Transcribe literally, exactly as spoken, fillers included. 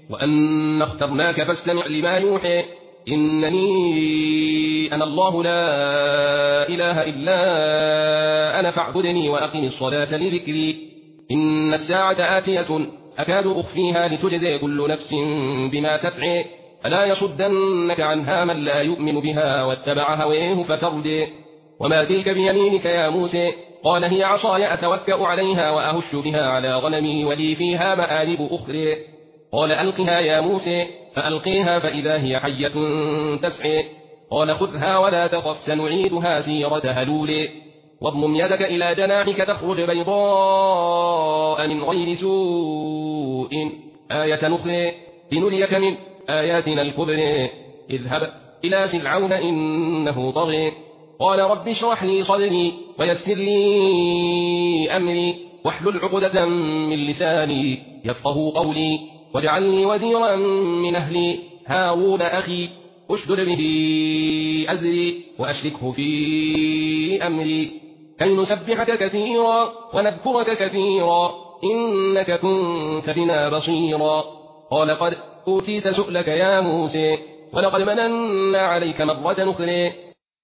وأن اخترناك فاستمع لما يوحي إنني أنا الله لا إله إلا أنا فاعبدني وأقم الصلاة لذكري إن الساعة آتية أكاد أخفيها لتجزي كل نفس بما تسعي فلا يصدنك عنها من لا يؤمن بها واتبع هويه فتردي وما تلك بيمينك يا موسى قال هي عصاي أتوكأ عليها وأهش بها على غنمي ولي فيها مآرب أخرى قال ألقها يا موسى فألقيها فإذا هي حية تسعي قال خذها ولا تخف سنعيدها سيرتها الأولى واضمم يدك إلى جناحك تخرج بيضاء من غير سوء آية أخرى لنريك من آياتنا الكبرى اذهب إلى فرعون إنه طغى قال رب اشرح لي صدري ويسر لي أمري واحلل عقدة من لساني يفقه قولي واجعل لي وزيرا من أهلي هارون أخي اشدد به أزري وأشركه في أمري كي نسبحك كثيرا ونذكرك كثيرا إنك كنت بنا بصيرا قال قد أوتيت سؤلك يا موسى ولقد مننا عليك مرة أخرى